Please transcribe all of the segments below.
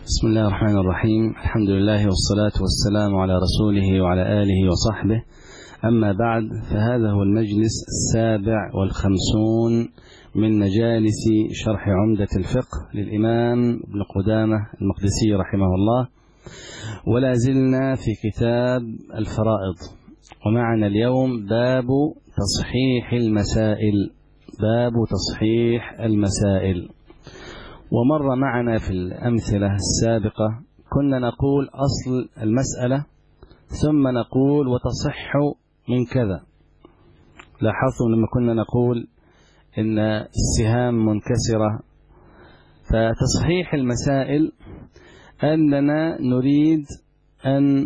بسم الله الرحمن الرحيم. الحمد لله والصلاة والسلام على رسوله وعلى آله وصحبه. أما بعد، فهذا هو المجلس 57 من مجالس شرح عمدة الفقه للإمام ابن قدامة المقدسي رحمه الله، ولا زلنا في كتاب الفرائض، ومعنا اليوم باب تصحيح المسائل. ومر معنا في الأمثلة السابقة كنا نقول أصل المسألة ثم نقول وتصح من كذا. لاحظتم لما كنا نقول إن السهام منكسرة، فتصحيح المسائل أننا نريد أن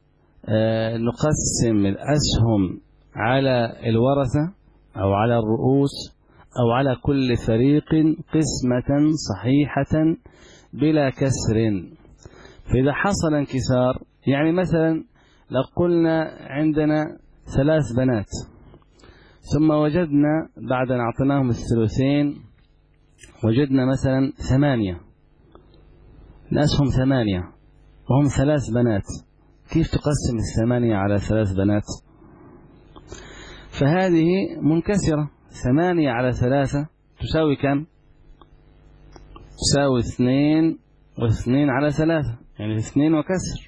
نقسم الأسهم على الورثة أو على الرؤوس أو على كل فريق قسمة صحيحة بلا كسر. فإذا حصل انكسار، يعني مثلا لو قلنا عندنا 3 بنات ثم وجدنا بعد أن أعطيناهم الثلثين وجدنا مثلا 8، الأسهم 8 وهم 3 بنات، كيف تقسم 8 على 3 بنات؟ فهذه منكسرة. 8 على 3 تساوي كم؟ تساوي 2 و2 على 3، يعني 2 وكسر.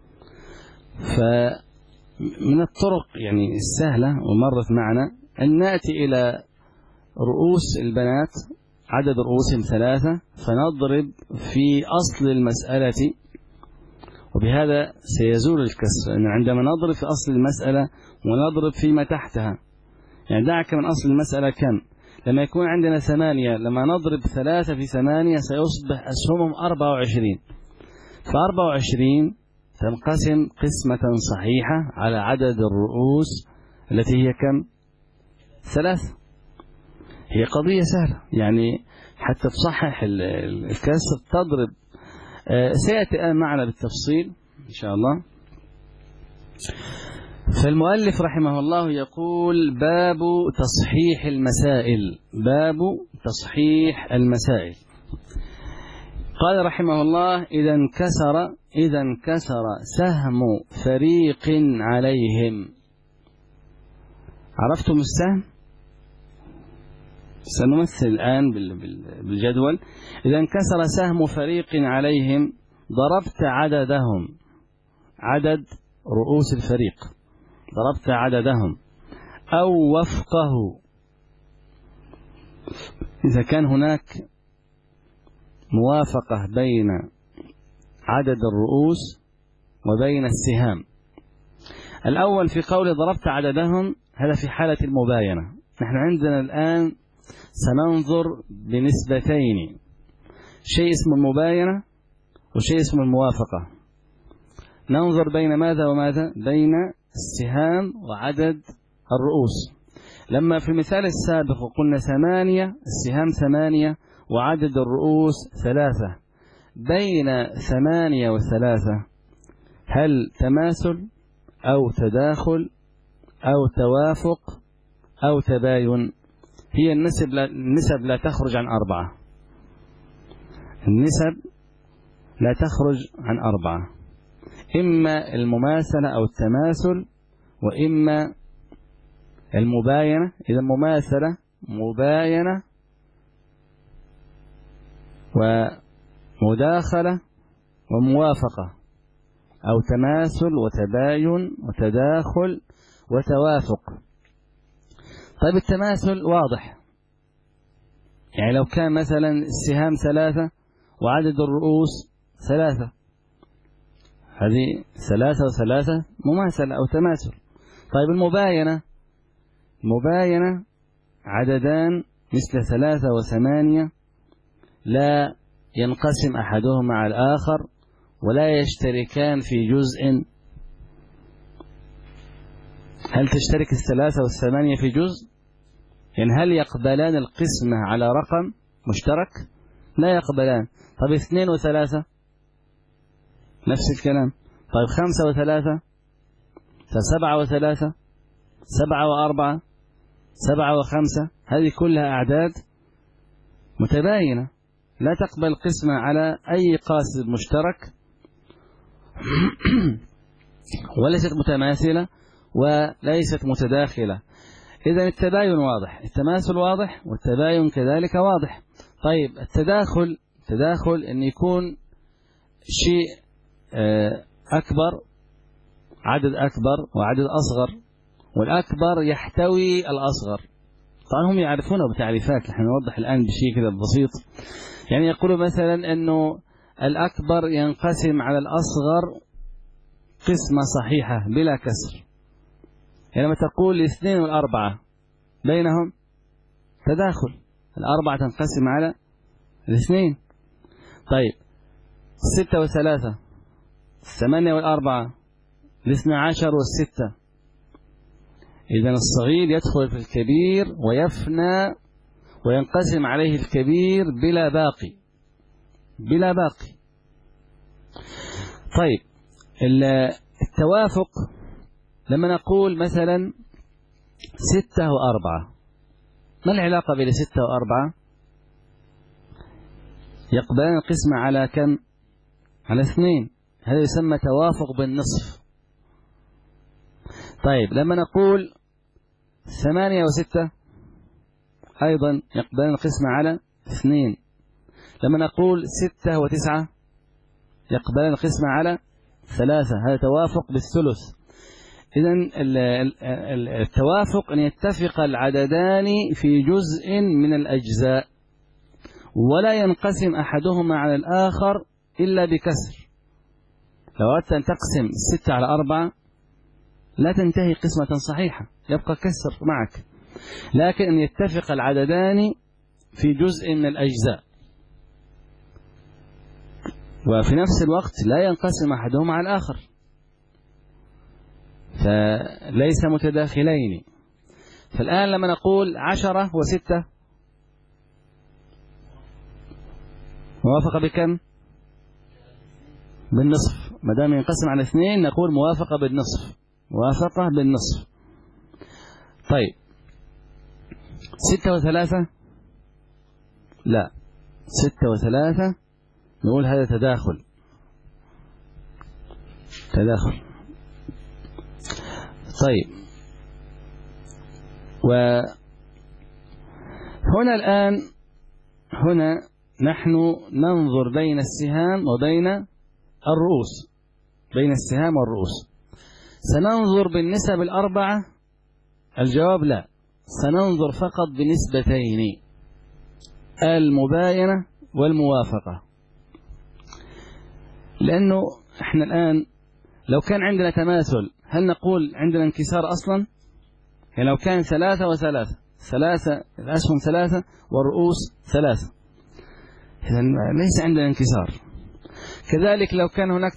فمن الطرق يعني السهلة ومرت معنا أن نأتي إلى رؤوس البنات، عدد رؤوسهم 3، فنضرب في أصل المسألة، وبهذا سيزول الكسر. لأن عندما نضرب في أصل المسألة ونضرب فيما تحتها، يعني دعك من أصل المسألة كم؟ لما يكون عندنا 8، لما نضرب 3 في 8 سيصبح أسهمهم 24. ف24 تنقسم قسمة صحيحة على عدد الرؤوس التي هي كم؟ 3. هي قضية سهلة، يعني حتى تصحح الكسر تضرب. سيأتي الآن معنا بالتفصيل إن شاء الله. فالمؤلف رحمه الله يقول: باب تصحيح المسائل. قال رحمه الله: إذا انكسر سهم فريق عليهم. عرفتم السهم؟ سنمثل الآن بالجدول. إذا انكسر سهم فريق عليهم ضربت عددهم، عدد رؤوس الفريق، ضربت عددهم أو وفقه، إذا كان هناك موافقة بين عدد الرؤوس وبين السهام. الأول في قول ضربت عددهم، هذا في حالة المباينة. نحن عندنا الآن سننظر بنسبتين، شيء اسمه المباينة وشيء اسمه الموافقة. ننظر بين ماذا وماذا؟ بين السهام وعدد الرؤوس. لما في المثال السابق قلنا 8، السهام 8 وعدد الرؤوس 3، بين 8 و3 هل تماثل أو تداخل أو توافق أو تباين؟ هي النسب لا تخرج عن 4. النسب لا تخرج عن 4، إما المماثلة أو التماثل، وإما المباينة. إذا مماثلة، مباينة، ومداخلة وموافقة، أو تماثل وتباين وتداخل وتوافق. طيب التماثل واضح، يعني لو كان مثلا السهام 3 وعدد الرؤوس 3، هذه 3 و3 مماثلة أو تماثل. طيب المباينة عددان مثل 3 و8 لا ينقسم أحدهما على الآخر ولا يشتركان في جزء. هل تشترك 3 و8 في جزء؟ يعني هل يقبلان القسمة على رقم مشترك؟ لا يقبلان. طيب 2 و3 نفس الكلام. طيب 5 و3، 7 و3، 7 و4، 7 و5، هذه كلها أعداد متباينة. لا تقبل القسمة على أي قاسم مشترك وليست متماثلة وليست متداخلة. إذن التباين واضح، التماثل واضح، والتباين كذلك واضح. طيب التداخل أن يكون شيء أكبر، عدد أكبر وعدد أصغر، والأكبر يحتوي الأصغر. طبعا هم يعرفونه بتعريفات، نحن نوضح الآن بشيء كذا بسيط. يعني يقولوا مثلا أنه الأكبر ينقسم على الأصغر قسمة صحيحة بلا كسر. يعني لما تقول 2 و4 بينهم تداخل، 4 تنقسم على 2. طيب 6 و3، 8 و4، 12 و6. إذن الصغير يدخل في الكبير ويفنى وينقسم عليه الكبير بلا باقي. طيب التوافق لما نقول مثلا 6 و4، ما العلاقة بين 6 و4؟ يقبلان القسمة على كم؟ على 2. هذا يسمى توافق بالنصف. طيب لما نقول 8 و6 أيضا يقبلان القسمة على 2. لما نقول 6 و9 يقبلان القسمة على 3. هذا توافق بالثلث. إذن التوافق أن يتفق العددان في جزء من الأجزاء ولا ينقسم أحدهما على الآخر إلا بكسر. لو أردت أن تقسم 6 على 4 لا تنتهي قسمة صحيحة، يبقى كسر معك. لكن أن يتفق العددان في جزء من الأجزاء وفي نفس الوقت لا ينقسم أحدهما على الآخر، فليس متداخلين. فالآن لما نقول 10 و6 موافقة بكم؟ بالنصف. ما دام ينقسم على 2 نقول موافقة بالنصف. طيب 6 و3 لا، 6 و3 نقول هذا تداخل. طيب وهنا الآن نحن ننظر بين السهام وبين الرؤوس، سننظر بالنسب 4. الجواب لا، سننظر فقط بنسبتين، المباينة والموافقة. لأنه احنا الآن لو كان عندنا تماثل هل نقول عندنا انكسار أصلا؟ يعني لو كان 3 و3، 3 الأسهم 3 والرؤوس 3، إذن ليس عندنا انكسار. كذلك لو كان هناك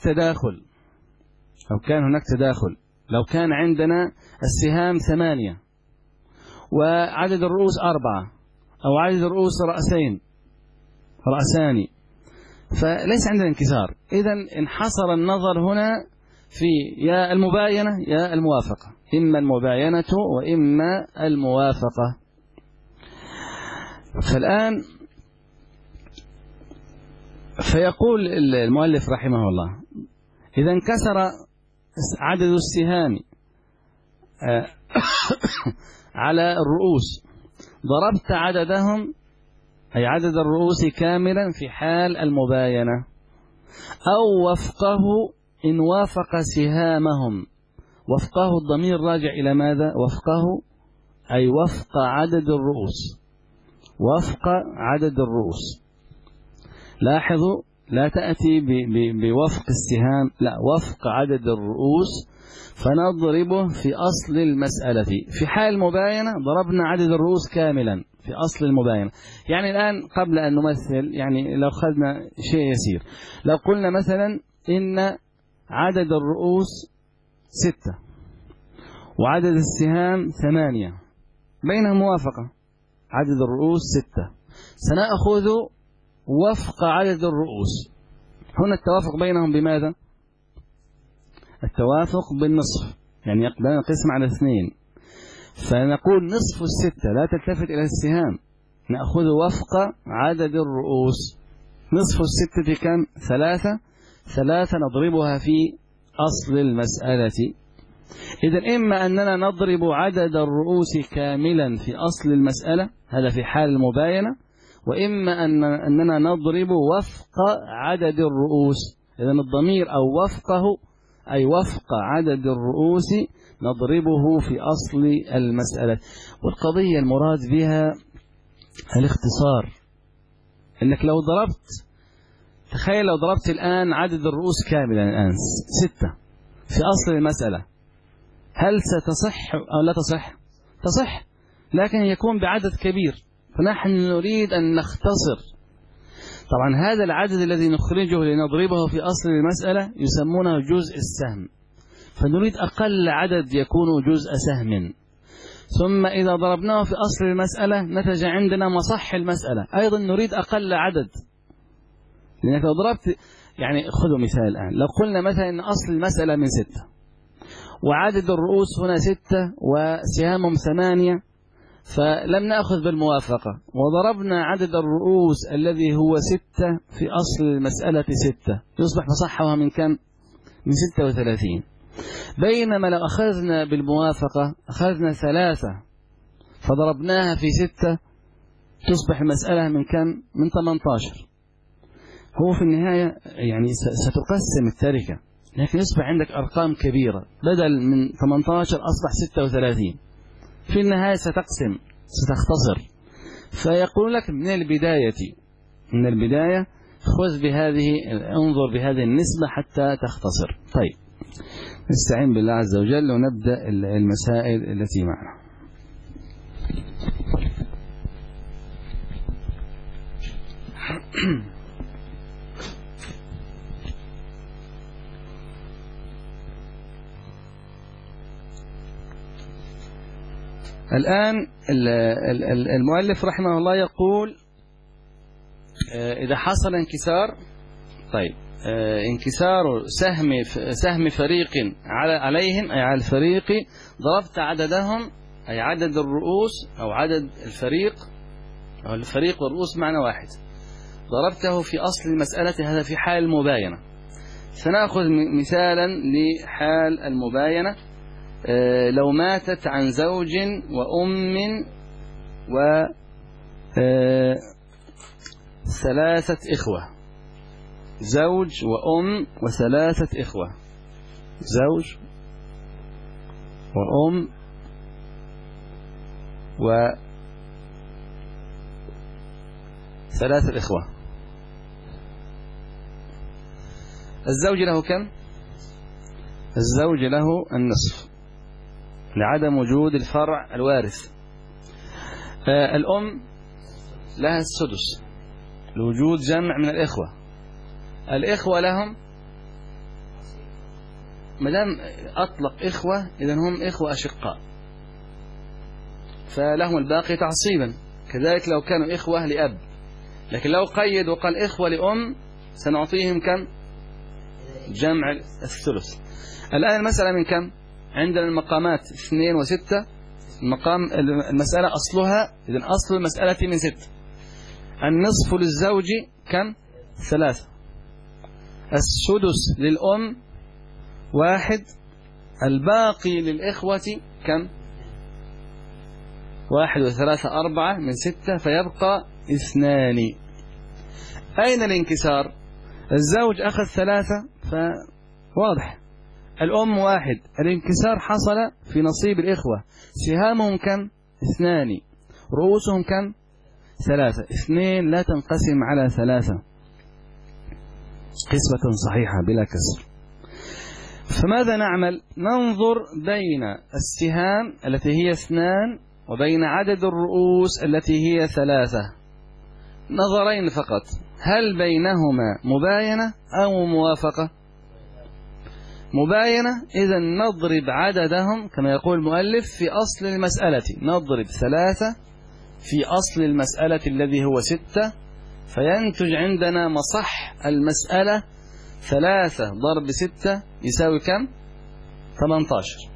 تداخل، لو كان عندنا السهام 8 وعدد الرؤوس 4 أو عدد الرؤوس رأسان، فليس عندنا انكسار. إذن انحصر النظر هنا في يا المباينة يا الموافقة، إما المباينة وإما الموافقة. فالآن فيقول المؤلف رحمه الله: إذا انكسر عدد السهام على الرؤوس ضربت عددهم، أي عدد الرؤوس كاملا في حال المباينة، أو وفقه إن وافق سهامهم. وفقه الضمير راجع إلى ماذا؟ وفقه أي وفق عدد الرؤوس. لاحظوا لا تأتي بوفق السهام، لا، وفق عدد الرؤوس، فنضربه في أصل المسألة. في حال المباينة ضربنا عدد الرؤوس كاملا في أصل المباينة. يعني الآن قبل أن نمثل، يعني لو أخذنا شيء يسير، لو قلنا مثلا إن عدد الرؤوس 6 وعدد السهام 8، بينهم موافقة، عدد الرؤوس 6، سنأخذ وفق عدد الرؤوس. هنا التوافق بينهم بماذا؟ التوافق بالنصف، يعني يقبلان القسم على 2، فنقول نصف 6 لا تلتفت إلى السهام، نأخذ وفق عدد الرؤوس. نصف الستة كم؟ 3. 3 نضربها في أصل المسألة. إذن إما أننا نضرب عدد الرؤوس كاملا في أصل المسألة، هذا في حال المباينة، وإما أننا نضرب وفق عدد الرؤوس. إذن الضمير أو وفقه أي وفق عدد الرؤوس نضربه في أصل المسألة. والقضية المراد بها الاختصار. إنك لو ضربت، تخيل لو ضربت الآن عدد الرؤوس كاملا الآن 6 في أصل المسألة، هل ستصح أو لا تصح؟ تصح، لكن يكون بعدد كبير، فنحن نريد أن نختصر. طبعا هذا العدد الذي نخرجه لنضربه في أصل المسألة يسمونه جزء السهم، فنريد أقل عدد يكون جزء سهم. ثم إذا ضربناه في أصل المسألة نتج عندنا مصح المسألة، أيضا نريد أقل عدد. لأنك لو ضربت، يعني خذوا مثال الآن، لو قلنا مثلا أن أصل المسألة من 6 وعدد الرؤوس هنا 6 وسهامهم 8، فلم نأخذ بالموافقة وضربنا عدد الرؤوس الذي هو 6 في أصل المسألة 6، يصبح مصحها من كم؟ من 36. بينما لو أخذنا بالموافقة أخذنا 3 فضربناها في 6 تصبح المسألة من كم؟ من 18. هو في النهاية يعني ستقسم التركة، لكن يصبح عندك أرقام كبيرة، بدل من 18 أصبح 36. في النهاية ستقسم، ستختصر. فيقول لك من البداية خذ بهذه، انظر بهذه النسبة حتى تختصر. طيب، نستعين بالله عز وجل ونبدأ المسائل التي معنا. الآن المؤلف رحمه الله يقول إذا حصل انكسار، طيب انكسار سهم فريق عليهم أي على الفريق، ضربت عددهم أي عدد الرؤوس أو عدد الفريق، أو الفريق والرؤوس معنى واحد، ضربته في أصل المسألة، هذا في حال المباينة. سنأخذ مثالا لحال المباينة. لو ماتت عن زوج وأم وثلاثة إخوة، زوج وأم وثلاثة إخوة، زوج وأم وثلاثة إخوة. الزوج له كم؟ الزوج له النصف لعدم وجود الفرع الوارث. الأم لها السدس لوجود جمع من الإخوة. الإخوة لهم، مدام أطلق إخوة إذن هم إخوة أشقاء، فلهم الباقي تعصيبا، كذلك لو كانوا إخوة لأب. لكن لو قيد وقال إخوة لأم سنعطيهم كم؟ جمع الثلث. الآن المسألة من كم؟ عندنا المقامات 2 و6. المسألة أصلها، إذن أصل المسألة من 6. النصف للزوج كم؟ 3. السدس للأم 1. الباقي للإخوة كم؟ 1 و3 4 من 6، فيبقى 2. أين الانكسار؟ الزوج أخذ 3 فواضح، الأم 1. الانكسار حصل في نصيب الإخوة، سهامهم كم؟ 2، رؤوسهم كم؟ 3. 2 لا تنقسم على 3 قسمة صحيحة بلا كسر. فماذا نعمل؟ ننظر بين السهام التي هي 2 وبين عدد الرؤوس التي هي 3، نظرين فقط، هل بينهما مباينة أو موافقة؟ مباينة، إذا نضرب عددهم كما يقول المؤلف في أصل المسألة، نضرب 3 في أصل المسألة الذي هو 6، فينتج عندنا مصح المسألة 3 ضرب 6 يساوي كم؟ 18.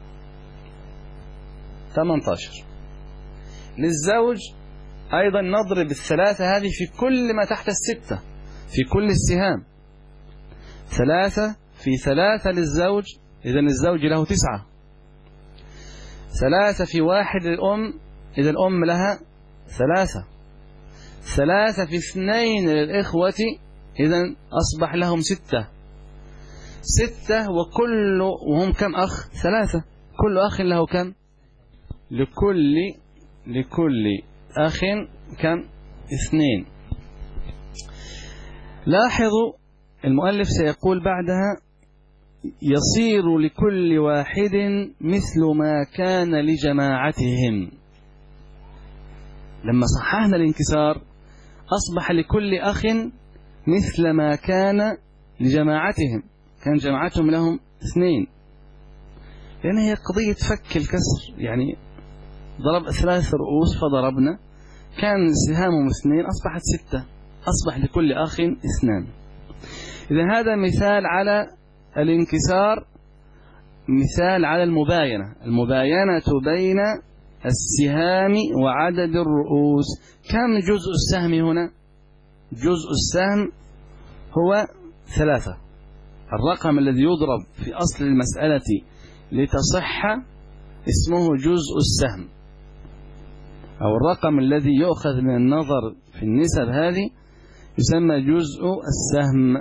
18. للزوج أيضا نضرب 3 هذه في كل ما تحت 6، في كل السهام. 3 في 3 للزوج، إذا الزوج له 9. 3 في 1 للأم، إذا الأم لها 3. 3 في 2 للإخوة، إذا أصبح لهم 6. 6 وهم كم أخ؟ 3. كل أخ له كم؟ لكل أخ كم؟ 2. لاحظوا المؤلف سيقول بعدها: يصير لكل واحد مثل ما كان لجماعتهم. لما صححنا الانكسار أصبح لكل أخ مثل ما كان لجماعتهم، كان جماعتهم لهم 2، لأن هي قضية فك الكسر. يعني ضرب 3 رؤوس فضربنا، كان سهامهم 2 أصبحت 6، أصبح لكل أخ 2. إذا هذا مثال على الانكسار، مثال على المباينة بين السهام وعدد الرؤوس. كم جزء السهم هنا؟ جزء السهم هو 3. الرقم الذي يضرب في أصل المسألة لتصح اسمه جزء السهم، أو الرقم الذي يؤخذ من النظر في النسب هذه يسمى جزء السهم.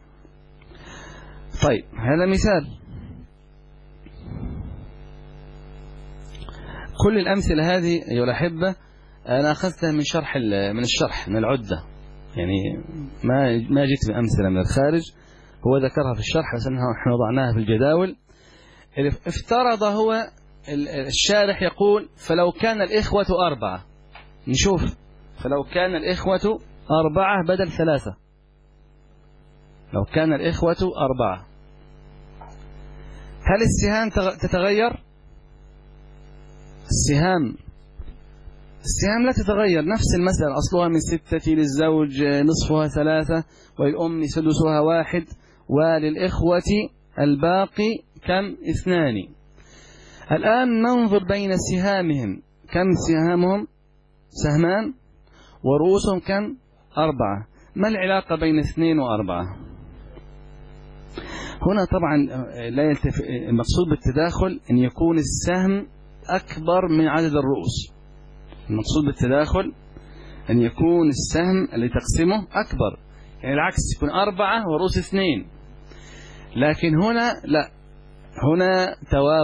طيب هذا مثال. كل الأمثلة هذه أيها الأحبة أنا أخذتها من الشرح من العدة، يعني ما جئت بأمثلة من الخارج، هو ذكرها في الشرح بس نحن وضعناها في الجداول. افترض هو الشارح يقول: فلو كان الإخوة 4. نشوف، فلو كان الإخوة 4 بدل 3. لو كان الإخوة 4 هل السهام تتغير؟ السهام لا تتغير، نفس المسألة، أصلها من 6 للزوج نصفها 3 وللأم سدسها 1 وللإخوة الباقي كم؟ 2. الآن ننظر بين سهامهم، كم سهامهم؟ سهمان، ورؤوسهم كم؟ 4. ما العلاقة بين 2 و4؟ هنا طبعا لا المقصود بالتداخل أن يكون السهم أكبر من عدد الرؤوس. المقصود بالتداخل أن يكون السهم اللي تقسمه أكبر، يعني العكس يكون 4 ورؤوس 2. لكن هنا لا، هنا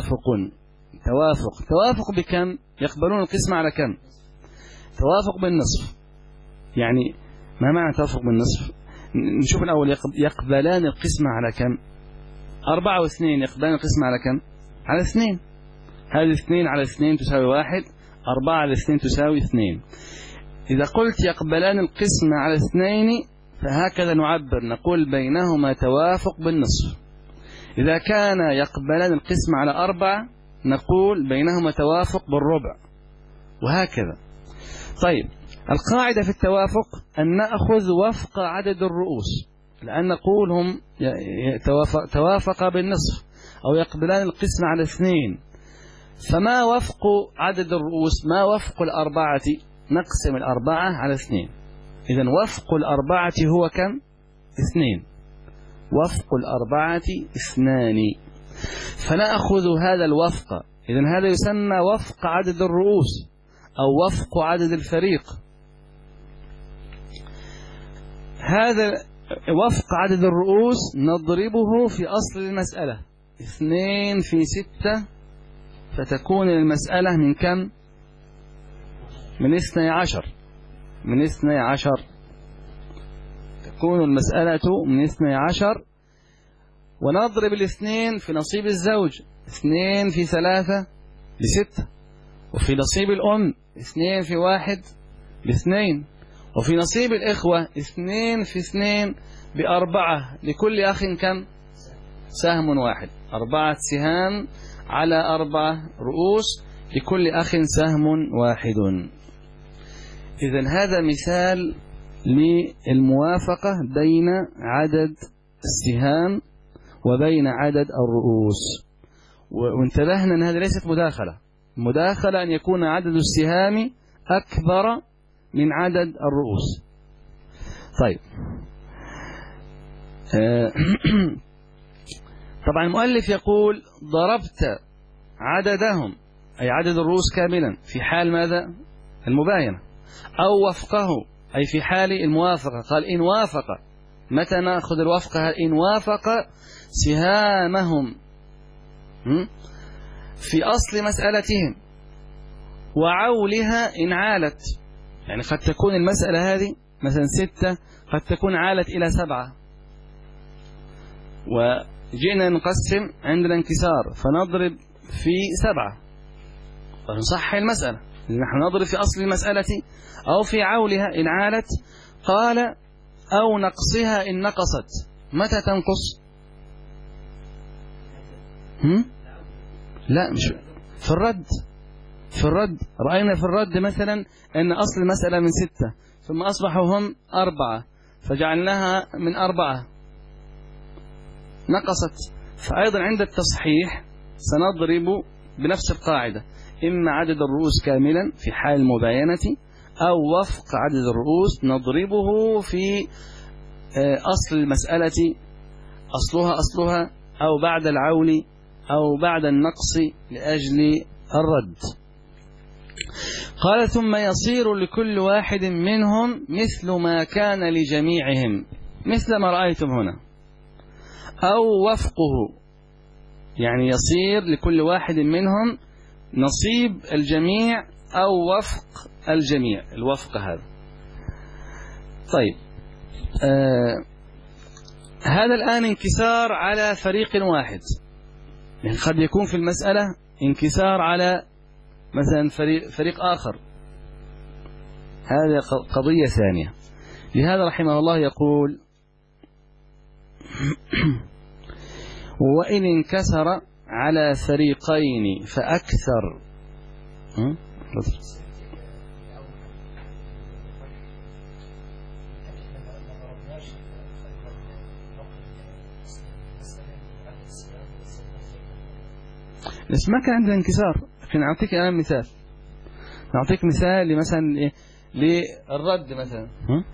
توافق بكم؟ يقبلون القسمة على كم؟ توافق بالنصف. يعني ما معنى توافق بالنصف؟ نشوف الأول، يقبلان القسمة على كم؟ 4 و2 يقبلان القسمة على كم؟ على 2. هذه 2 على 2 تساوي 1، 4 على 2 تساوي 2. إذا قلت يقبلان القسمة على 2 فهكذا نعبر، نقول بينهما توافق بالنصف. إذا كان يقبلان القسمة على 4 نقول بينهما توافق بالربع، وهكذا. طيب القاعدة في التوافق أن نأخذ وفق عدد الرؤوس، لأن نقول هم توافق بالنصف أو يقبلان القسمة على 2، فما وفق عدد الرؤوس؟ ما وفق 4؟ نقسم 4 على 2. إذن وفق 4 هو كم؟ 2. وفق 4 2. فنأخذ هذا الوفق، إذن هذا يسمى وفق عدد الرؤوس أو وفق عدد الفريق. هذا وفق عدد الرؤوس نضربه في أصل المسألة 2 في 6، فتكون المسألة من كم؟ من 12. من 12 تكون المسألة من 12. ونضرب 2 في نصيب الزوج، 2 في 3 ب6، وفي نصيب الأم 2 في 1 ب2، وفي نصيب الإخوة 2 في 2 ب4. لكل أخ كم؟ سهم واحد، 4 سهام على 4 رؤوس، لكل أخ سهم واحد. إذن هذا مثال للموافقة بين عدد السهام وبين عدد الرؤوس. وانتبهنا أن هذا ليست مداخلة أن يكون عدد السهام أكبر من عدد الرؤوس. طيب طبعا المؤلف يقول ضربت عددهم أي عدد الرؤوس كاملا في حال ماذا؟ المباينة، أو وفقه أي في حال الموافقة. قال إن وافق. متى نأخذ الوفقة؟ إن وافق سهامهم في أصل مسألتهم وعولها إن عالت. يعني قد تكون المسألة هذه مثلا 6، قد تكون عالت إلى 7، وجئنا نقسم عندنا انكسار فنضرب في 7 ونصحح المسألة. نحن نضرب في أصل المسألة أو في عولها إن عالت. قال أو نقصها إن نقصت. متى تنقص؟ لا، مش في الرد. في الرد رأينا في الرد مثلا أن أصل المسألة من 6 ثم أصبحوا هم 4 فجعلناها من 4 نقصت. فأيضا عند التصحيح سنضرب بنفس القاعدة، إما عدد الرؤوس كاملا في حال المباينة أو وفق عدد الرؤوس نضربه في أصل المسألة أصلها أو بعد العول أو بعد النقص لأجل الرد. قال ثم يصير لكل واحد منهم مثل ما كان لجميعهم مثل ما رأيتم هنا، أو وفقه، يعني يصير لكل واحد منهم نصيب الجميع أو وفق الجميع، الوفق هذا. طيب هذا الآن انكسار على فريق واحد، يعني قد يكون في المسألة انكسار على مثلا فريق آخر، هذا قضية ثانية. لهذا رحمه الله يقول وإن انكسر على فريقين فأكثر. بس ما كان عندنا انكسار. لكن أعطيك الآن مثال، نعطيك مثال لمثلا للرد مثلا.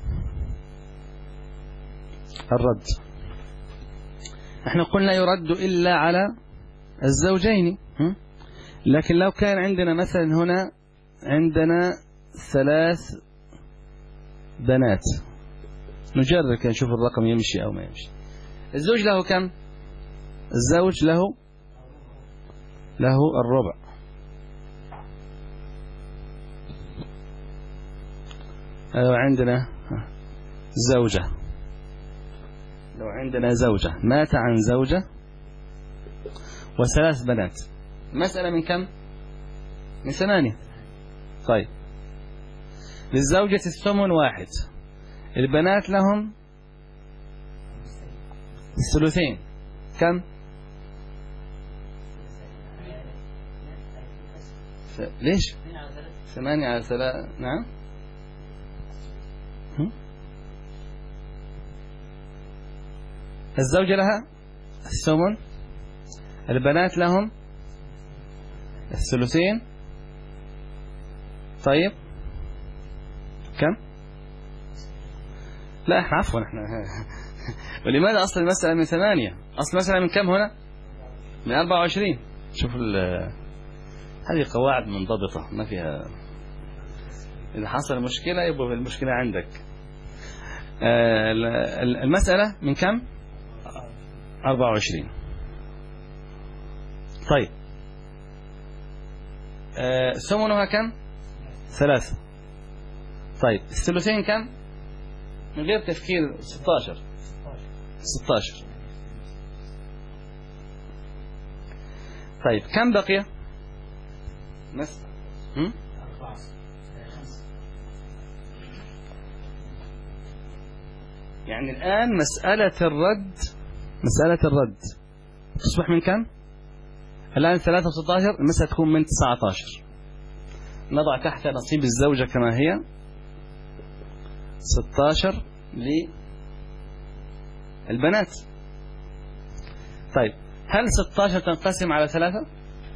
الرد احنا قلنا يرد إلا على الزوجين، لكن لو كان عندنا مثلا هنا عندنا 3 بنات، نجرب كي نشوف الرقم يمشي أو ما يمشي. الزوج له كم؟ الزوج له الربع. عندنا زوجة، لو عندنا زوجة مات عن زوجة و3 بنات، مسألة من كم؟ من 8. طيب للزوجة الثمن 1، البنات لهم الثلثين، كم؟ ليش 8 على 3؟ نعم الزوجة لها الثمن، البنات لهم الثلثين. طيب كم؟ لا احنا عفوا احنا ولماذا أصل المسألة من 8؟ أصل المسألة من كم هنا؟ من 24. شوف هذه قواعد منضبطة ما فيها، إذا حصل مشكلة يبقى المشكلة عندك. المسألة من كم؟ 24. طيب ثمنها كم؟ 3. طيب الثلثين كم؟ من غير تفكير 16. طيب كم بقي؟ يعني الآن مسألة الرد تصبح من كم؟ الآن 3 و16، المسألة تكون من 19. نضع تحت نصيب الزوجة كما هي 16 للبنات. طيب هل 16 تنقسم على 3؟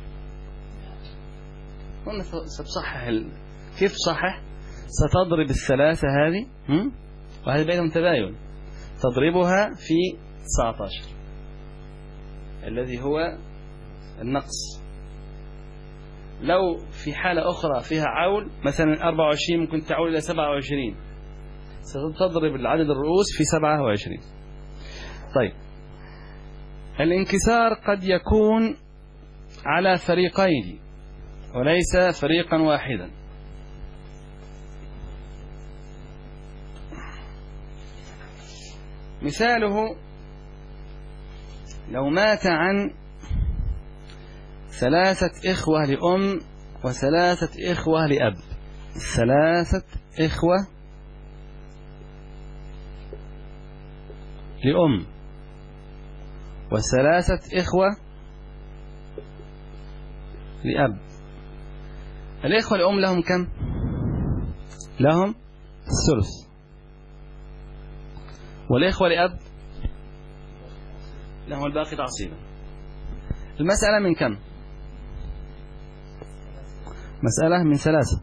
قلنا ستصحح كيف صحح؟ ستضرب ال3 هذه وهذه بينهم تباين، تضربها في 19 الذي هو النقص. لو في حالة أخرى فيها عول مثلا 24 ممكن تعول إلى 27، ستضرب العدد الرؤوس في 27. طيب الانكسار قد يكون على فريقين وليس فريقا واحدا. مثاله لو مات عن 3 إخوة لأم و3 إخوة لأب، 3 إخوة لأم و3 إخوة لأب. الإخوة لأم لهم كم؟ لهم الثلث. والإخوة لأب لهم الباقي تعصيبا. المسألة من كم؟ مسألة من 3.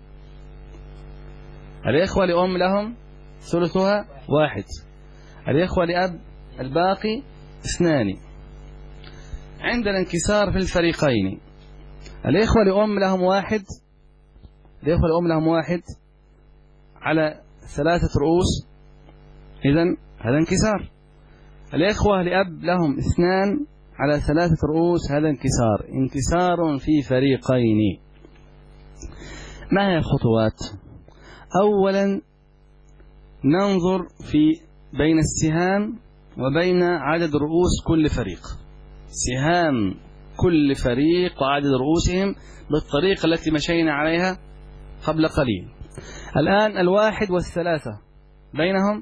الإخوة لأم لهم ثلثها 1، الإخوة لأب الباقي 2. عند الانكسار في الفريقين الإخوة لأم لهم 1، الإخوة لأم لهم 1 على 3 رؤوس، إذن هذا انكسار. الإخوة لأب لهم 2 على 3 رؤوس، هذا انكسار. انكسار في فريقين. ما هي الخطوات؟ أولا ننظر في بين السهام وبين عدد رؤوس كل فريق، سهام كل فريق وعدد رؤوسهم بالطريقة التي مشينا عليها قبل قليل. الآن 1 و3 بينهم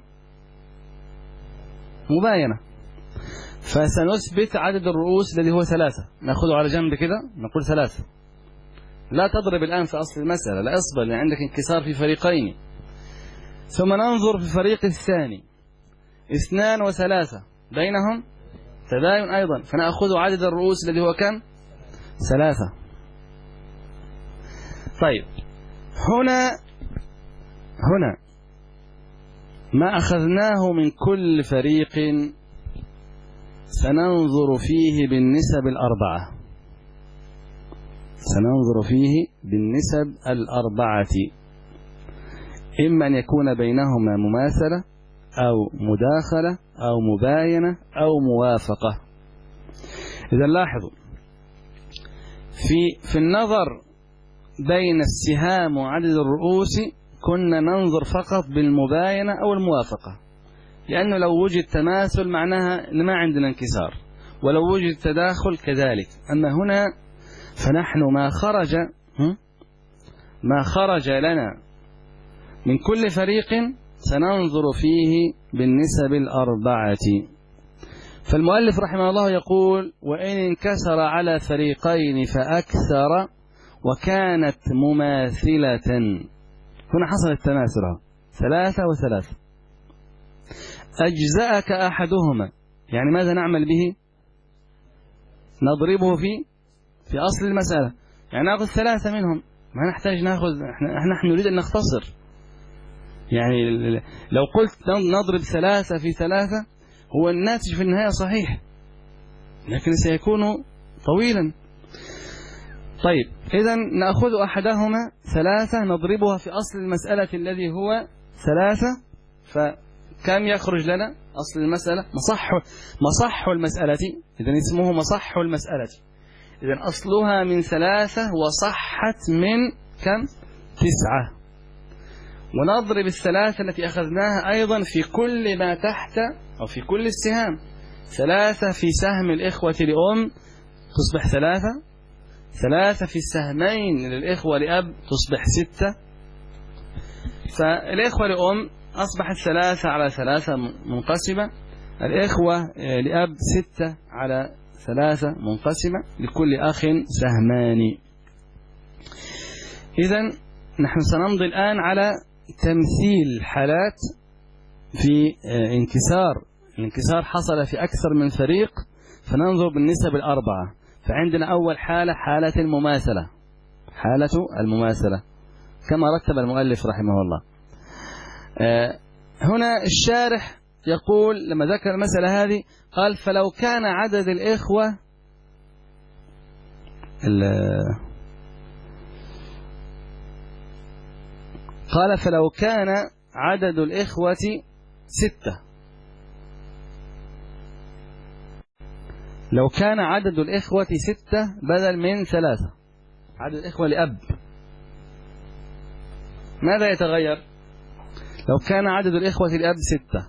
مباينة، فسنثبت عدد الرؤوس الذي هو 3. نأخذه على جنب كده، نقول 3. لا تضرب الآن في أصل المسألة، لا أصبر لأن عندك انكسار في فريقين. ثم ننظر في الفريق الثاني 2 و3 بينهم تباين أيضا، فنأخذ عدد الرؤوس الذي هو كم؟ 3. طيب هنا ما أخذناه من كل فريق سننظر فيه بالنسب الأربعة، سننظر فيه بالنسب الأربعة، إما أن يكون بينهما مماثلة أو مداخلة أو مباينة أو موافقة. إذا لاحظوا في النظر بين السهام وعدد الرؤوس كنا ننظر فقط بالمباينة أو الموافقة، لأنه لو وجد تماثل معناها ما عندنا انكسار، ولو وجد تداخل كذلك. أما هنا فنحن ما خرج لنا من كل فريق سننظر فيه بالنسب الأربعة. فالمؤلف رحمه الله يقول: وإن انكسر على فريقين فأكثر وكانت مماثلة. هنا حصل التماثل 3 و3. أجزأك أحدهما، يعني ماذا نعمل به؟ نضربه في أصل المسألة، يعني نأخذ 3 منهم، ما نحتاج نأخذ، نحن نريد أن نختصر. يعني لو قلت نضرب 3 في 3 هو الناتج في النهاية صحيح، لكن سيكون طويلا. طيب إذن نأخذ أحدهما 3 نضربها في أصل المسألة الذي هو 3، فكم يخرج لنا أصل المسألة؟ مصح المسألة، إذن اسمه مصح المسألة. إذن أصلها من 3 وصحت من كم؟ 9. ونضرب 3 التي أخذناها أيضا في كل ما تحت أو في كل السهام. 3 في سهم الإخوة لأم تصبح 3، 3 في السهمين للإخوة لأب تصبح 6. فالإخوة لأم أصبحت 3 على 3 منقسمة، الإخوة لأب 6 على 3 منقسمة، لكل أخ سهمان. إذن نحن سنمضي الآن على تمثيل حالات في الانكسار حصل في أكثر من فريق، فننظر بالنسب الأربعة. فعندنا أول حالة حالة المماثلة، حالة المماثلة كما رتب المؤلف رحمه الله. هنا الشارح يقول لما ذكر المسألة هذه قال فلو كان عدد الإخوة قال فلو كان عدد الإخوة 6، لو كان عدد الإخوة 6 بدل من 3، عدد الإخوة لأب، ماذا يتغير؟ لو كان عدد الإخوة لأب 6،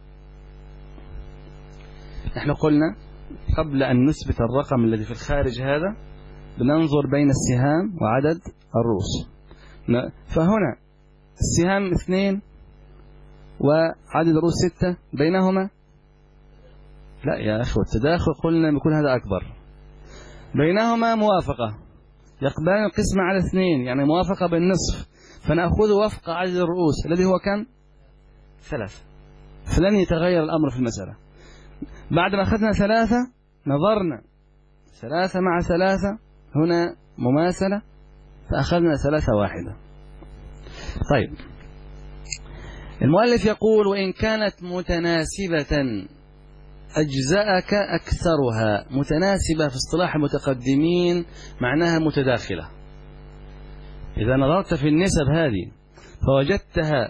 نحن قلنا قبل أن نثبت الرقم الذي في الخارج هذا بننظر بين السهام وعدد الرؤوس. فهنا السهام 2 وعدد الرؤوس 6 بينهما لا يا أخوة التداخل قلنا بيكون هذا أكبر، بينهما موافقة، يقبلان القسمة على 2 يعني موافقة بالنصف، فنأخذ وفق عدد الرؤوس الذي هو كم؟ 3، فلن يتغير الأمر في المسألة. بعد ما أخذنا 3 نظرنا 3 مع 3 هنا مماثلة، فأخذنا 3 واحدة. طيب المؤلف يقول وإن كانت متناسبة أجزأك أكثرها. متناسبة في اصطلاح المتقدمين معناها متداخلة. إذا نظرت في النسب هذه فوجدتها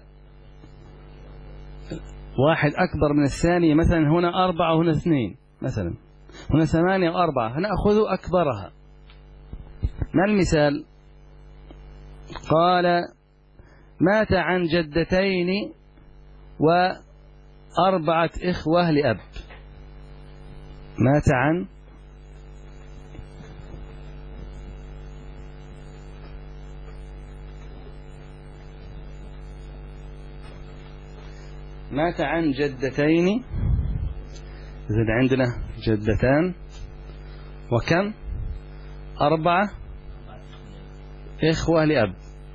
واحد أكبر من الثاني، مثلا هنا 4 وهنا 2، مثلا هنا 8 و4، فنأخذ أكبرها. ما المثال؟ قال مات عن جدتين و4 إخوة لأب. مات عن جدتين، إذن عندنا جدتان وكم؟ 4 إخوة لأب.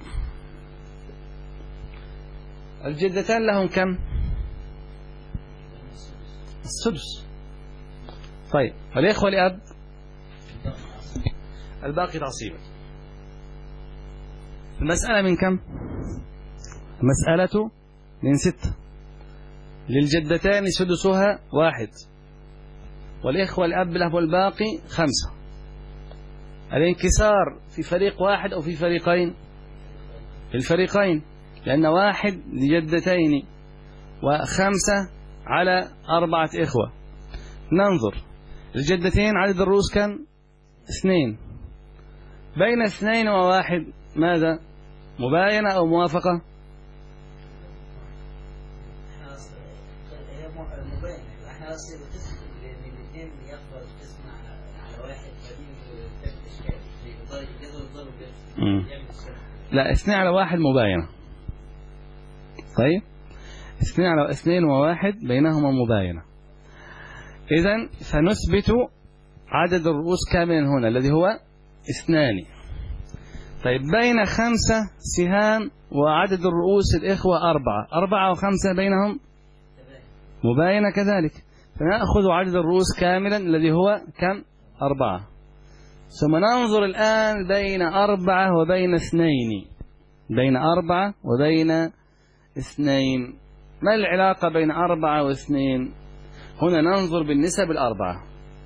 الجدتان لهم كم؟ السدس. طيب والإخوة لأب الباقي تعصيبا. المسألة من كم؟ المسألة من 6. للجدتان سدسها 1 والإخوة الأب له الباقي 5. الانكسار في فريق واحد أو في فريقين؟ في الفريقين، لأن 1 لجدتين و5 على 4 إخوة. ننظر الجدتين عدد الرؤوس كم؟ 2. بين 2 و1 ماذا؟ مباينة أو موافقة؟ لا 2 على 1 مباينة. طيب 2 على 2 و1 بينهما مباينة. إذن فنثبت عدد الرؤوس كاملا هنا الذي هو 2. طيب بين 5 سهام وعدد الرؤوس الإخوة 4 و5 بينهم مباينة كذلك، فنأخذ عدد الرؤوس كاملا الذي هو كم؟ 4. ثم ننظر الآن بين 4 وبين 2. بين 4 وبين 2 ما العلاقة بين 4 و2؟ هنا ننظر بالنسب 4،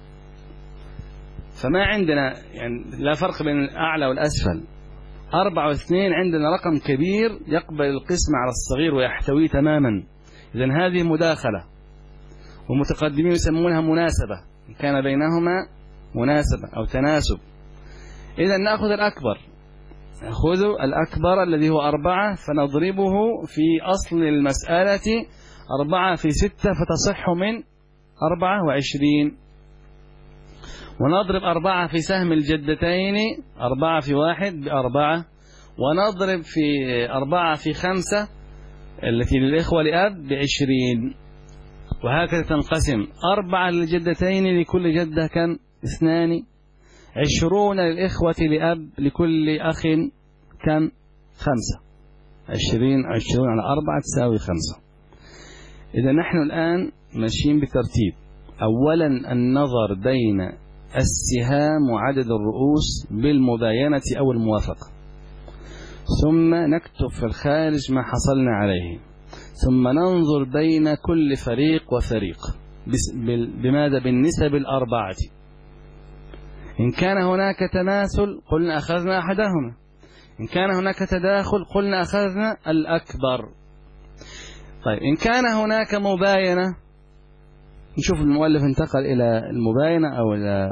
فما عندنا يعني لا فرق بين الأعلى والأسفل. 4 و2 عندنا رقم كبير يقبل القسم على الصغير ويحتويه تماما. إذن هذه مداخلة، والمتقدمين يسمونها مناسبة، كان بينهما مناسبة أو تناسب. إذن نأخذ الأكبر، نأخذ الأكبر الذي هو 4 فنضربه في أصل المسألة 4 في 6 فتصح من 24. ونضرب 4 في سهم الجدتين 4 في 1 ب4، ونضرب في 4 في 5 التي للإخوة لأب ب20. وهكذا تنقسم 4 للجدتين لكل جدة كم؟ 2. 20 للإخوة لأب لكل أخ كم؟ 5. 20 على 4 تساوي 5. إذا نحن الآن ماشيين بترتيب. أولا النظر بين السهام وعدد الرؤوس بالمباينة أو الموافقة، ثم نكتب في الخارج ما حصلنا عليه. ثم ننظر بين كل فريق وفريق بماذا؟ بالنسب الأربعة. إن كان هناك تماثل قلنا أخذنا أحدهما، إن كان هناك تداخل قلنا أخذنا الأكبر. طيب إن كان هناك مباينة، نشوف المؤلف انتقل إلى المباينة أو إلى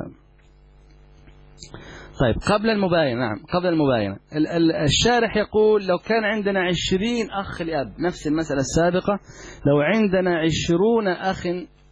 طيب قبل المباينة. نعم قبل المباينة الشارح يقول لو كان عندنا 20 أخ لأب، نفس المسألة السابقة، لو عندنا 20 أخ،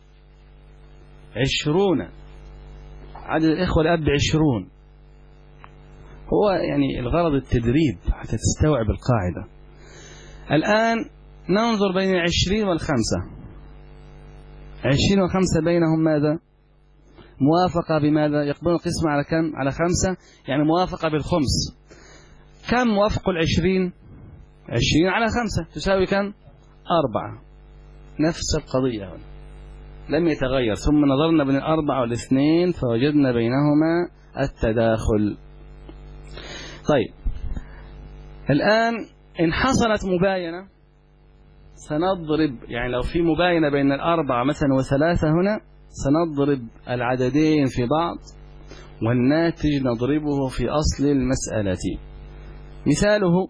20 عدد الإخوة لأب 20، هو يعني الغرض التدريب حتى تستوعب القاعدة. الآن ننظر بين 20 والخمسة، 20 وخمسة بينهم ماذا؟ موافقة بماذا؟ يقبلون القسمة على كم؟ على 5، يعني موافقة بالخمس. كم موافق 20؟ 20 على 5 تساوي كم؟ 4. نفس القضية هنا لم يتغير. ثم نظرنا بين 4 و2 فوجدنا بينهما التداخل. طيب الآن إن حصلت مباينة سنضرب، يعني لو في مباينة بين 4 مثلا و3 هنا، سنضرب العددين في بعض والناتج نضربه في أصل المسألة. مثاله: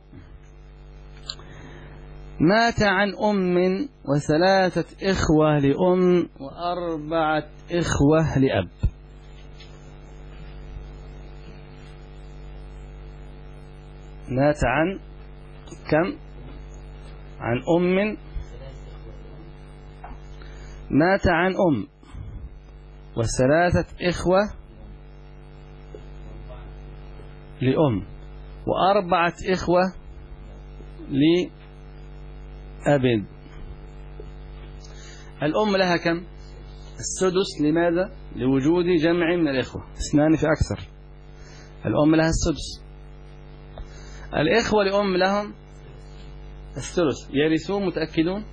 مات عن أم و3 إخوة لأم و4 إخوة لأب. مات عن كم؟ عن أم، مات عن أم و3 إخوة لأم و4 إخوة لأب. الأم لها كم؟ السدس. لماذا؟ لوجود جمع من الإخوة، 2 في أكثر. الأم لها السدس. الإخوة لأم لهم الثلث. يرثون؟ متأكدون؟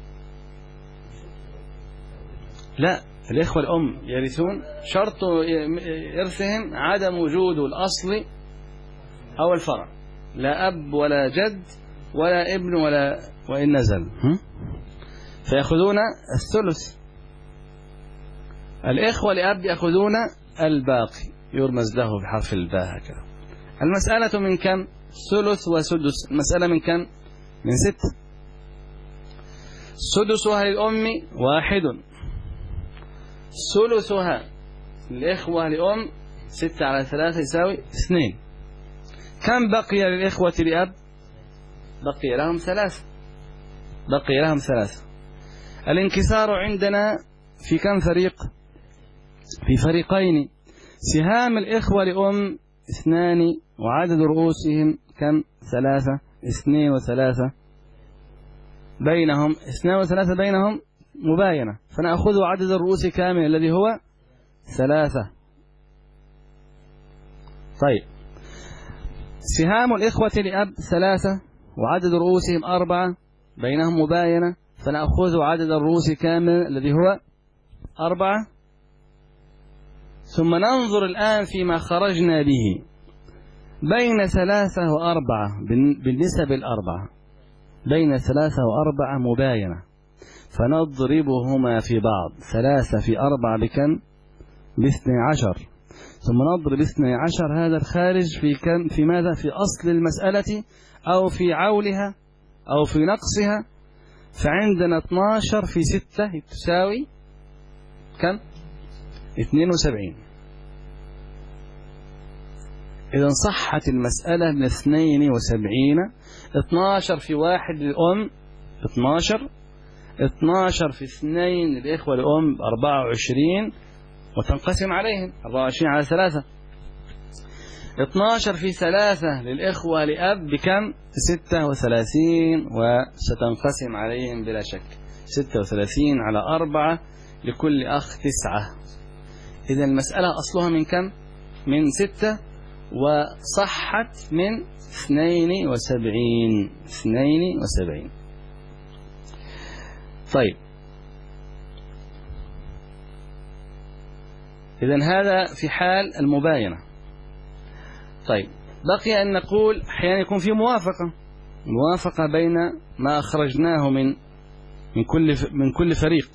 لا، الإخوة الأم يرثون، شرط إرثهم عدم وجود الأصل أو الفرع، لا أب ولا جد ولا ابن ولا وإن نزل، فيأخذون الثلث. الإخوة لأب يأخذون الباقي، يرمز له بحرف الباء هكذا. المسألة من كم؟ ثلث وسدس. المسألة من كم؟ من 6. سدسها للأم 1، ثلثها للإخوة لأم 6 على 3 يساوي 2. كم بقي للإخوة لأب؟ بقي لهم 3. بقي لهم 3. الانكسار عندنا في كم فريق؟ في فريقين. سهام الإخوة لأم 2 وعدد رؤوسهم كم؟ 3. 2 و3 بينهم، 2 و3 بينهم مباينة، فنأخذ عدد الرؤوس كامل الذي هو 3. طيب سهام الإخوة لأب 3 وعدد رؤوسهم 4 بينهم مباينة، فنأخذ عدد الرؤوس كامل الذي هو 4. ثم ننظر الآن فيما خرجنا به بين 3 و4 بالنسب الأربعة، بين 3 و4 مباينة، فنضربهما في بعض. 3 في 4 بكم؟ ب12. ثم نضرب 12 هذا الخارج في كم؟ في ماذا؟ في أصل المسألة أو في عولها أو في نقصها. فعندنا 12 في 6 تساوي كم؟ 72. إذا صحت المسألة من 72. 12 في 1 للأم 12، 12 في 2 للإخوة للأم 24 وتنقسم عليهم 24 على 3. 12 في 3 للإخوة لأب بكم؟ 36 وستنقسم عليهم بلا شك 36 على 4 لكل أخ 9. إذا المسألة أصلها من كم؟ من 6 وصحت من 72. طيب إذن هذا في حال المباينة. طيب بقي أن نقول أحيانا يكون في موافقة، موافقة بين ما أخرجناه من كل فريق.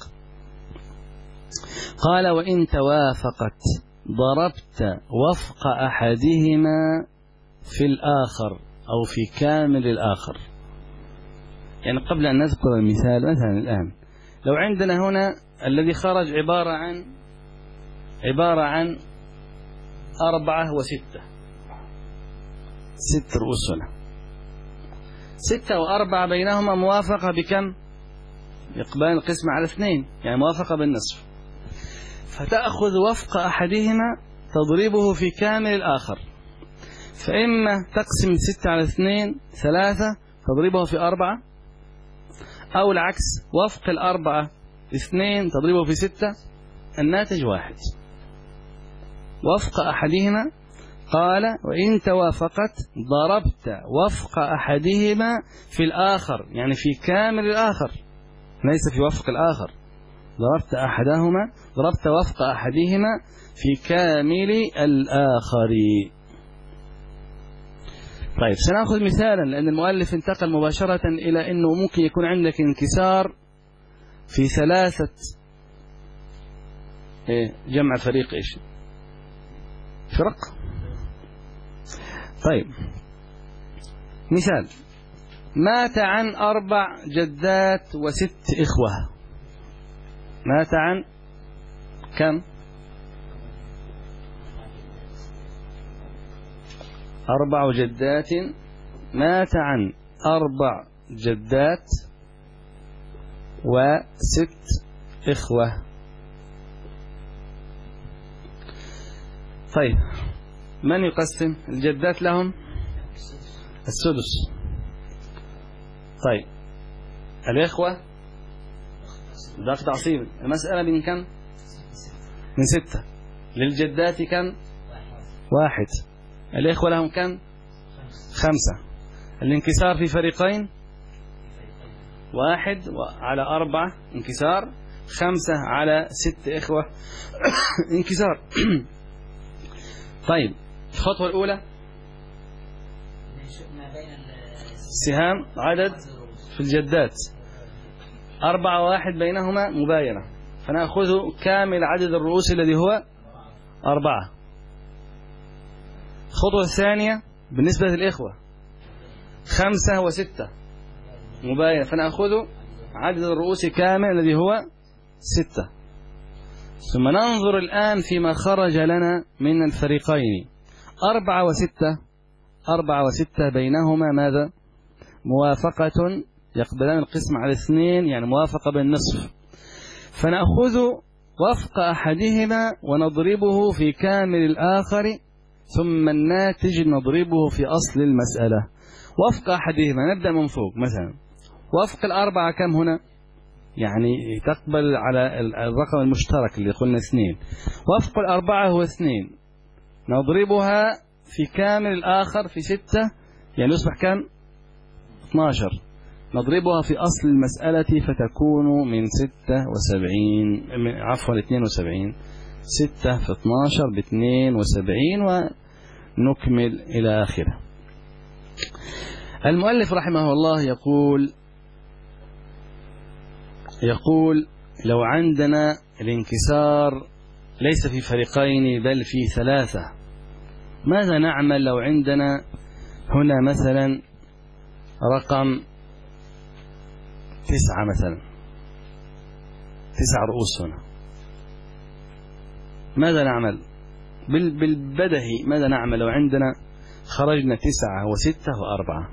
قال وإن توافقت ضربت وفق أحدهما في الآخر أو في كامل الآخر. يعني قبل أن نذكر المثال، مثلا الآن لو عندنا هنا الذي خرج عبارة عن 4 و6، 6 رؤوس هنا، 6 و4 بينهما موافقة بكم؟ إقبال القسم على 2، يعني موافقة بالنصف. فتأخذ وفق أحدهما تضربه في كامل الآخر، فإما تقسم 6 على 2 3 تضربه في 4، أو العكس وفق 4 2 تضربه في 6، الناتج 1. وفق أحدهما، قال وإن توافقت ضربت وفق أحدهما في الآخر، يعني في كامل الآخر ليس في وفق الآخر. ضربت وفق أحدهما في كامل الآخر. طيب سنأخذ مثالا، لأن المؤلف انتقل مباشرة إلى أنه ممكن يكون عندك انكسار في 3 جمع فريق فرق. طيب مثال: مات عن 4 جدات و6 إخوة. مات عن كم؟ 4 جدات. مات عن 4 جدات و6 إخوة. طيب من يقسم؟ الجدات لهم السدس. طيب الإخوة ضعف تعصيب. المسألة من كم؟ من 6. للجدات كم؟ 1. الإخوة لهم كم؟ 5. الانكسار في فريقين 1 على 4 انكسار، 5 على 6 إخوة انكسار. طيب الخطوة الأولى سهام عدد في الجدات 4 و1 بينهما مباينة، فنأخذ كامل عدد الرؤوس الذي هو 4. الخطوة الثانية بالنسبة للإخوة 5 و6 مباينة، فنأخذ عدد الرؤوس كامل الذي هو 6. ثم ننظر الآن فيما خرج لنا من الفريقين 4 و6 بينهما ماذا؟ موافقة، يقبلان القسم على 2، يعني موافقة بالنصف. فنأخذ وفق أحدهما ونضربه في كامل الآخر، ثم الناتج نضربه في أصل المسألة. وفق أحدهما نبدأ من فوق. مثلا وفق 4 كم هنا؟ يعني تقبل على الرقم المشترك اللي قلنا 2. وفق 4 هو 2، نضربها في كامل الآخر في 6، يعني يصبح كم؟ 12. نضربها في أصل المسألة فتكون من 72، عفوا 72. 6 في 12 ب72، ونكمل إلى آخره. المؤلف رحمه الله يقول لو عندنا الانكسار ليس في فريقين بل في 3، ماذا نعمل لو عندنا هنا مثلا رقم 9 مثلا، 9 رؤوس هنا، ماذا نعمل؟ بالبدهي ماذا نعمل لو عندنا خرجنا 9 و6 و4؟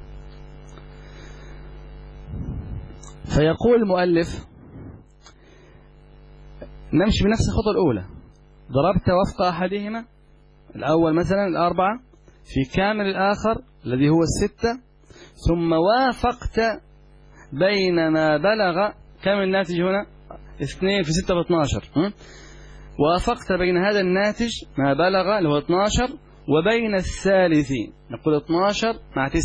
فيقول المؤلف نمشي بنفس الخطوة الأولى. ضربت وفق أحدهما، الأول مثلا 4 في كامل الآخر الذي هو 6، ثم وافقت بين ما بلغ كم الناتج هنا؟ 2 في 6 في 12. وافقت بين هذا الناتج ما بلغ اللي هو 12 وبين الثالث، نقول 12 مع 9،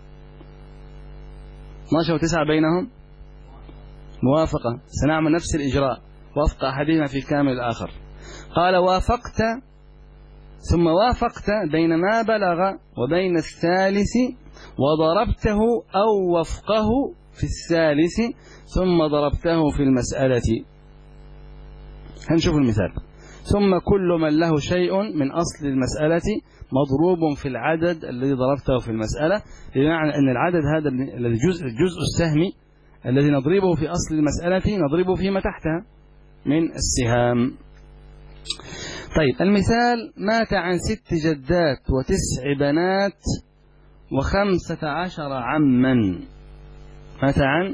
12 و9 بينهم موافقة. سنعمل نفس الإجراء، وفق أحدهما في كامل الآخر. قال وافقت ثم وافقت بين ما بلغ وبين الثالث، وضربته أو وفقه في الثالث ثم ضربته في المسألة. هنشوف المثال. ثم كل من له شيء من أصل المسألة مضروب في العدد الذي ضربته في المسألة، بمعنى أن العدد هذا الذي الجزء السهمي الذي نضربه في أصل المسألة نضربه فيما تحتها من السهام. طيب المثال: مات عن 6 جدات و9 بنات و15 عما. مات عن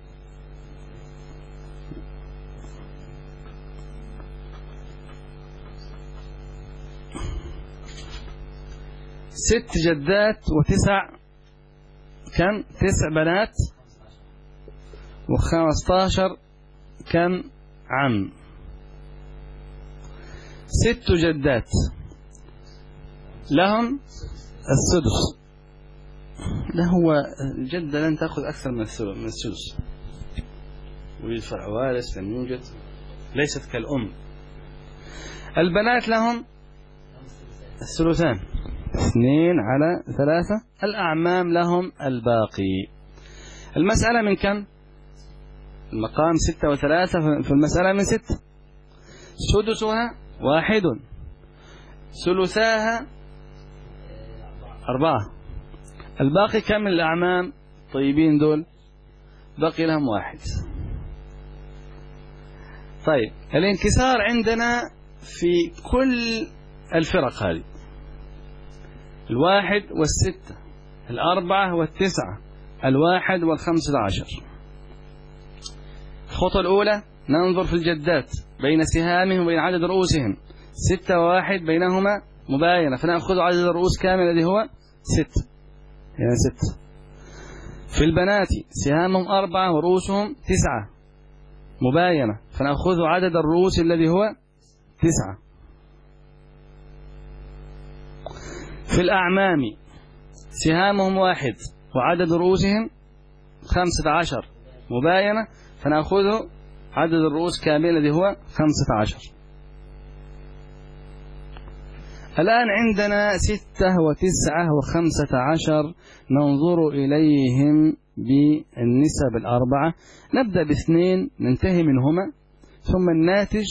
6 جدات و9 كم؟ 9 بنات و15 كم؟ عم. 6 جدات لهم السدس. لا، هو الجدة لن تأخذ أكثر من السدس، والفرع وارث لم يوجد، ليست كالأم. البنات لهم الثلثان، 2/3. الأعمام لهم الباقي. المسألة من كم؟ المقام 6 و3، في المسألة من 6. سدسها 1، ثلثاها 4. الباقي كم من الأعمام طيبين دول؟ باقي لهم 1. طيب الانكسار عندنا في كل الفرق هذه: 1 و6، 4 و9، 1 و15. الخطوة الأولى ننظر في الجدات بين سهامهم وبين عدد رؤوسهم. 6 و1 بينهما مباينة، فنأخذ عدد الرؤوس كامل الذي هو 6، يعني 6. في البنات سهامهم 4 ورؤوسهم 9 مباينة، فنأخذ عدد الرؤوس الذي هو 9. في الأعمام سهامهم 1 وعدد رؤوسهم 15 مباينة، فنأخذ عدد الرؤوس كامل الذي هو 15. الآن عندنا 6 و9 و15 ننظر إليهم بالنسب 4. نبدأ ب2 ننتهي منهما، ثم الناتج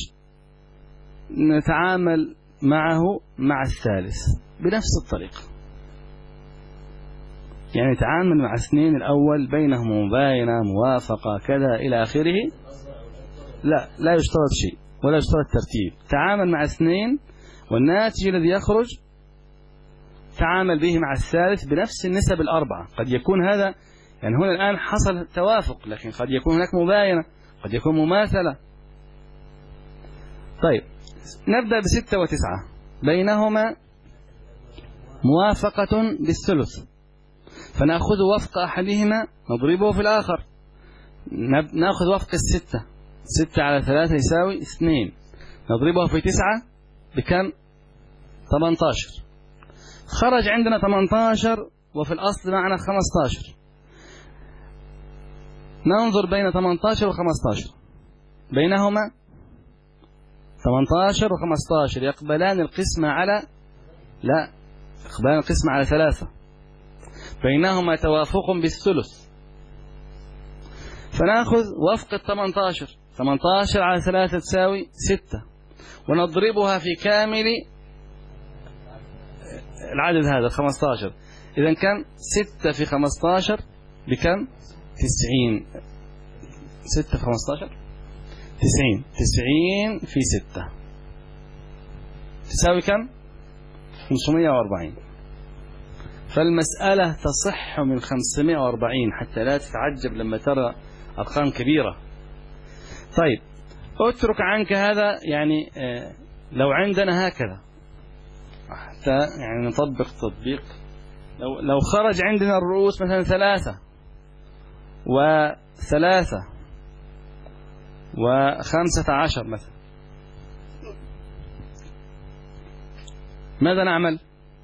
نتعامل معه مع الثالث بنفس الطريقة. يعني نتعامل مع 2 الأول بينهم مباينة موافقة كذا إلى آخره. لا يشترط شيء ولا يشترط ترتيب. تعامل مع 2 والناتج الذي يخرج تعامل به مع الثالث بنفس النسب 4. قد يكون هذا يعني هنا الآن حصل توافق، لكن قد يكون هناك مباينة، قد يكون مماثلة. طيب نبدأ ب6 و9 بينهما موافقة بالثلث، فنأخذ وفق أحدهما نضربه في الآخر. نأخذ وفق 6. 6/3 يساوي 2، نضربه في 9 بكم؟ 18. خرج عندنا 18 وفي الأصل معنا 15. ننظر بين 18 و15 بينهما 18 و15 يقبلان القسمة على لا يقبلان القسمة على 3. بينهما توافق بالثلث، فنأخذ وفق 18. 18/3 تساوي 6، ونضربها في كامل العدد هذا 15. إذن كم؟ 6 في 15 بكم؟ 90. 6 في 15 90. 90 في 6 تساوي كم؟ 540. فالمسألة تصح من 540 حتى لا تتعجب لما ترى أرقام كبيرة. طيب اترك عنك هذا، يعني لو عندنا هكذا حتى يعني نطبق تطبيق. لو خرج عندنا الرؤوس مثلا 3 و3 و15 مثلا، ماذا نعمل؟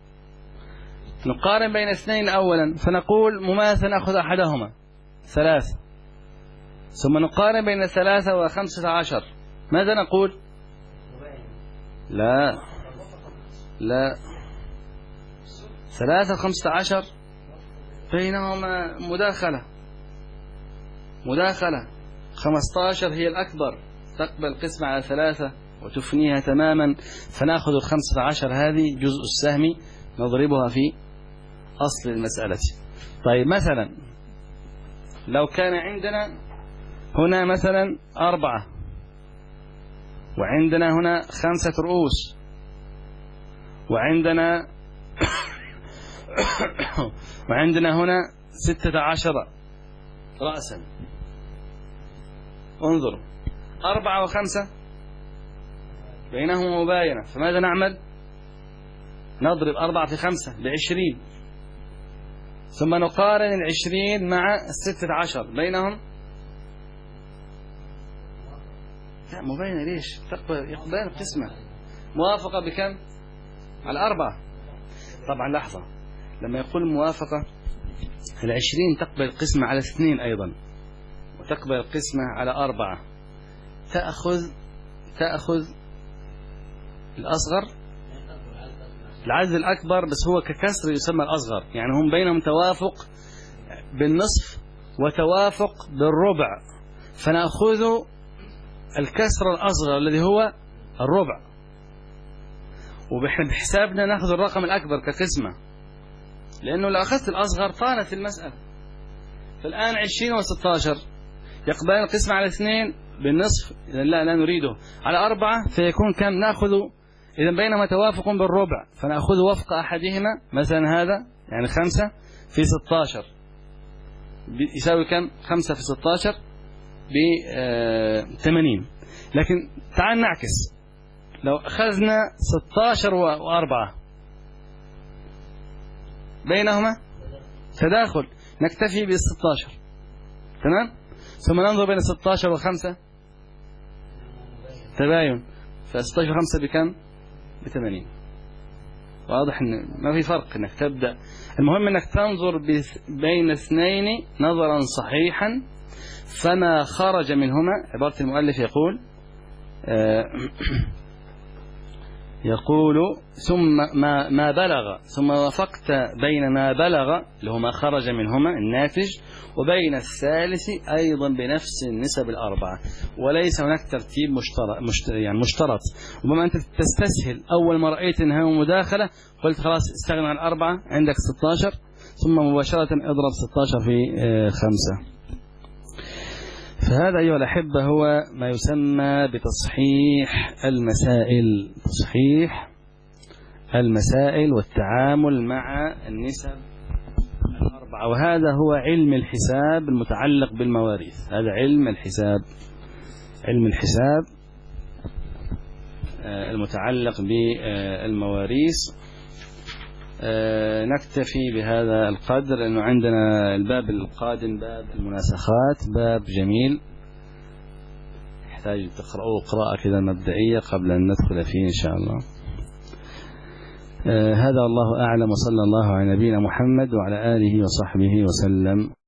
نقارن بين 2 أولا، فنقول مماثل نأخذ أحدهما 3، ثم نقارن بين 3 و15. ماذا نقول؟ لا 3 و15 بينهما مداخلة 15 هي الأكبر، تقبل القسمة على 3 وتفنيها تماما، فنأخذ 15 هذه جزء السهم نضربها في أصل المسألة. طيب مثلا لو كان عندنا هنا مثلا 4 وعندنا هنا 5 رؤوس وعندنا هنا 16 رأسا، انظروا 4 و5 بينهما مباينة، فماذا نعمل؟ نضرب 4 في 5 ب20، ثم نقارن 20 مع 16 بينهم. لا مباينة ليش؟ تقبل القسمة موافقة بكم؟ على 4. طبعا لحظة، لما يقول موافقة 20 تقبل القسمة على 2 أيضا، وتقبل القسمة على 4. تأخذ الأصغر، العدد الأكبر، بس هو ككسر يسمى الأصغر، يعني هم بينهم توافق بالنصف وتوافق بالربع، فنأخذ الكسر الأصغر الذي هو الربع، وبحسابنا نأخذ الرقم الأكبر كقسمة، لأنه لو أخذت الأصغر طالت المسألة. فالآن 20 و16 يقبلان القسمة على 2 بالنصف، إذا لا نريده، على 4 فيكون كم نأخذ؟ إذا بينما توافق بالربع فنأخذ وفق أحدهما، مثلا هذا يعني 5 في 16 يساوي كم؟ 5 في 16 ب80. لكن تعال نعكس، لو أخذنا 16 و4 بينهما تداخل نكتفي ب16، تمام؟ ثم ننظر بين 16 و5 تباين، ف16 و5 بكم؟ ب80. واضح ان ما في فرق انك تبدأ، المهم انك تنظر بين 2 نظرا صحيحا، فما خرج منهما. عبارة المؤلف يقول ثم ما بلغ، ثم وفقت بين ما بلغ اللي هو ما خرج منهما الناتج، وبين الثالث أيضا بنفس النسب 4، وليس هناك ترتيب مشترط. وبما أنت تستسهل أول ما رأيت أنها مداخلة قلت خلاص استغنى عن 4، عندك 16، ثم مباشرة اضرب 16 في 5. فهذا أيها الأحبة هو ما يسمى بتصحيح المسائل والتعامل مع النسب 4. وهذا هو علم الحساب المتعلق بالمواريث، هذا علم الحساب المتعلق بالمواريث. نكتفي بهذا القدر، لأنه عندنا الباب القادم باب المناسخات، باب جميل يحتاج تقرأوه قراءة كذا مبدئية قبل أن ندخل فيه إن شاء الله. هذا الله أعلم، وصلى الله على نبينا محمد وعلى آله وصحبه وسلم.